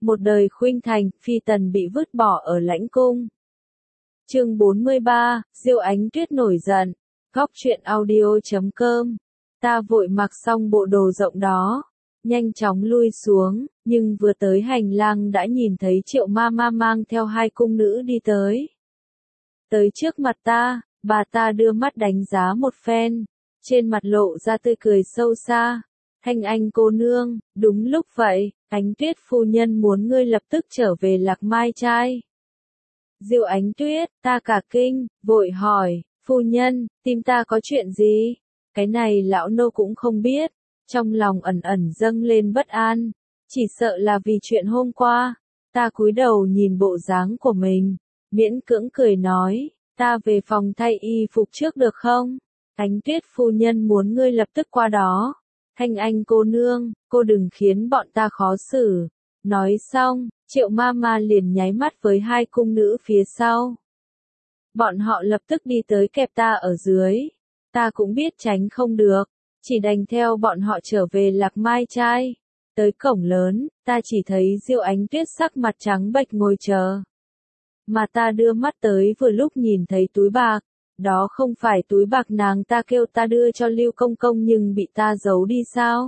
Một đời khuynh thành, phi tần bị vứt bỏ ở lãnh cung. Chương 43, Diêu Ánh Tuyết nổi giận. Góc truyện audio.com. Ta vội mặc xong bộ đồ rộng đó, nhanh chóng lui xuống, nhưng vừa tới hành lang đã nhìn thấy Triệu Mama mang theo hai cung nữ đi tới. Tới trước mặt ta, bà ta đưa mắt đánh giá một phen, trên mặt lộ ra tươi cười sâu xa. Thanh Anh cô nương, đúng lúc vậy, Ánh Tuyết phu nhân muốn ngươi lập tức trở về Lạc Mai trai. Diêu Ánh Tuyết, ta cả kinh, vội hỏi, phu nhân, tìm ta có chuyện gì? Cái này lão nô cũng không biết, trong lòng ẩn ẩn dâng lên bất an, chỉ sợ là vì chuyện hôm qua. Ta cúi đầu nhìn bộ dáng của mình, miễn cưỡng cười nói, ta về phòng thay y phục trước được không? Ánh Tuyết phu nhân muốn ngươi lập tức qua đó. Thanh Anh cô nương, cô đừng khiến bọn ta khó xử. Nói xong, Triệu Mama liền nháy mắt với hai cung nữ phía sau. Bọn họ lập tức đi tới kẹp ta ở dưới. Ta cũng biết tránh không được, chỉ đành theo bọn họ trở về Lạc Mai trai. Tới cổng lớn, ta chỉ thấy Diêu Ánh Tuyết sắc mặt trắng bệch ngồi chờ. Mà ta đưa mắt tới vừa lúc nhìn thấy túi bạc. Đó không phải túi bạc nàng ta kêu ta đưa cho Lưu Công Công nhưng bị ta giấu đi sao?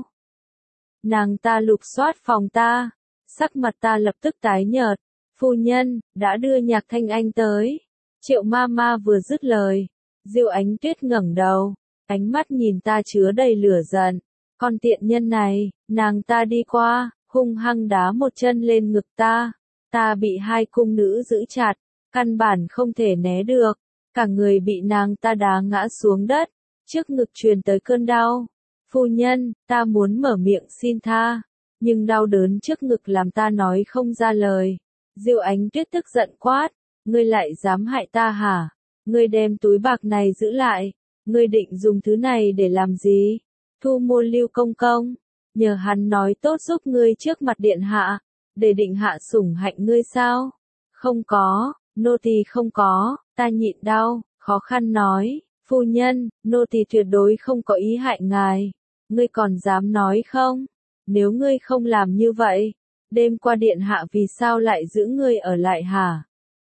Nàng ta lục soát phòng ta, sắc mặt ta lập tức tái nhợt. Phu nhân, đã đưa Nhạc Thanh Anh tới. Triệu Mama vừa dứt lời, Diêu Ánh Tuyết ngẩng đầu, ánh mắt nhìn ta chứa đầy lửa giận. Con tiện nhân này, nàng ta đi qua, hung hăng đá một chân lên ngực ta. Ta bị hai cung nữ giữ chặt, căn bản không thể né được. Cả người bị nàng ta đá ngã xuống đất, trước ngực truyền tới cơn đau. Phu nhân, ta muốn mở miệng xin tha, nhưng đau đớn trước ngực làm ta nói không ra lời. Diêu Ánh Tuyết tức giận quát, ngươi lại dám hại ta hả? Ngươi đem túi bạc này giữ lại, ngươi định dùng thứ này để làm gì? Thu mua Lưu Công Công, nhờ hắn nói tốt giúp ngươi trước mặt điện hạ, để định hạ sủng hạnh ngươi sao? Không có, nô tỳ không có. Ta nhịn đau, khó khăn nói, phu nhân, nô tỳ tuyệt đối không có ý hại ngài. Ngươi còn dám nói không? Nếu ngươi không làm như vậy, đêm qua điện hạ vì sao lại giữ ngươi ở lại hả?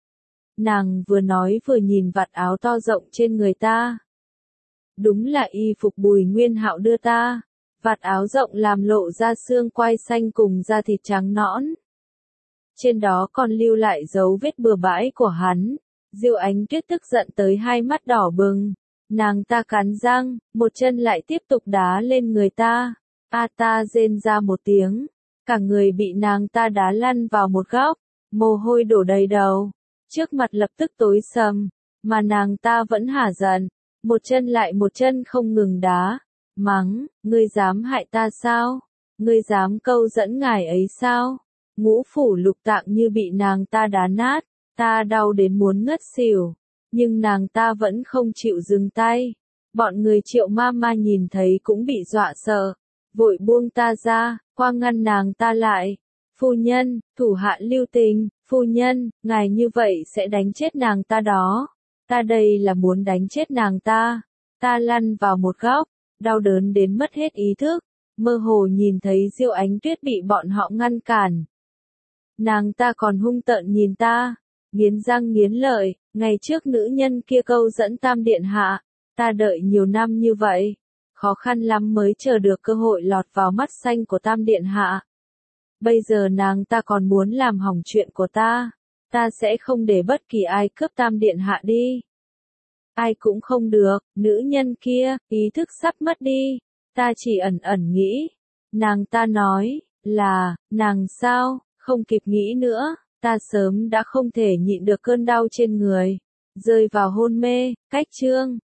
Nàng vừa nói vừa nhìn vạt áo to rộng trên người ta. Đúng là y phục Bùi Nguyên Hạo đưa ta, vạt áo rộng làm lộ ra xương quai xanh cùng da thịt trắng nõn. Trên đó còn lưu lại dấu vết bừa bãi của hắn. Diêu Ánh Tuyết tức giận tới hai mắt đỏ bừng, nàng ta cắn răng, một chân lại tiếp tục đá lên người ta. Ta rên ra một tiếng, cả người bị nàng ta đá lăn vào một góc, mồ hôi đổ đầy đầu, trước mặt lập tức tối sầm, mà nàng ta vẫn hả giận, một chân lại một chân không ngừng đá, mắng, ngươi dám hại ta sao? Ngươi dám câu dẫn ngài ấy sao? Ngũ phủ lục tạng như bị nàng ta đá nát. Ta đau đến muốn ngất xỉu, nhưng nàng ta vẫn không chịu dừng tay. Bọn người Triệu Mama nhìn thấy cũng bị dọa sợ, vội buông ta ra, qua ngăn nàng ta lại. Phu nhân, thủ hạ lưu tình, phu nhân, ngài như vậy sẽ đánh chết nàng ta đó. Ta đây là muốn đánh chết nàng ta. Ta lăn vào một góc, đau đớn đến mất hết ý thức, mơ hồ nhìn thấy Diêu Ánh Tuyết bị bọn họ ngăn cản. Nàng ta còn hung tợn nhìn ta. Nghiến răng nghiến lợi, ngày trước nữ nhân kia câu dẫn Tam Điện Hạ, ta đợi nhiều năm như vậy, khó khăn lắm mới chờ được cơ hội lọt vào mắt xanh của Tam Điện Hạ. Bây giờ nàng ta còn muốn làm hỏng chuyện của ta sẽ không để bất kỳ ai cướp Tam Điện Hạ đi. Ai cũng không được, nữ nhân kia, ý thức sắp mất đi, ta chỉ ẩn ẩn nghĩ. Nàng ta nói, là, nàng sao, không kịp nghĩ nữa. Ta sớm đã không thể nhịn được cơn đau trên người, rơi vào hôn mê. Cách chương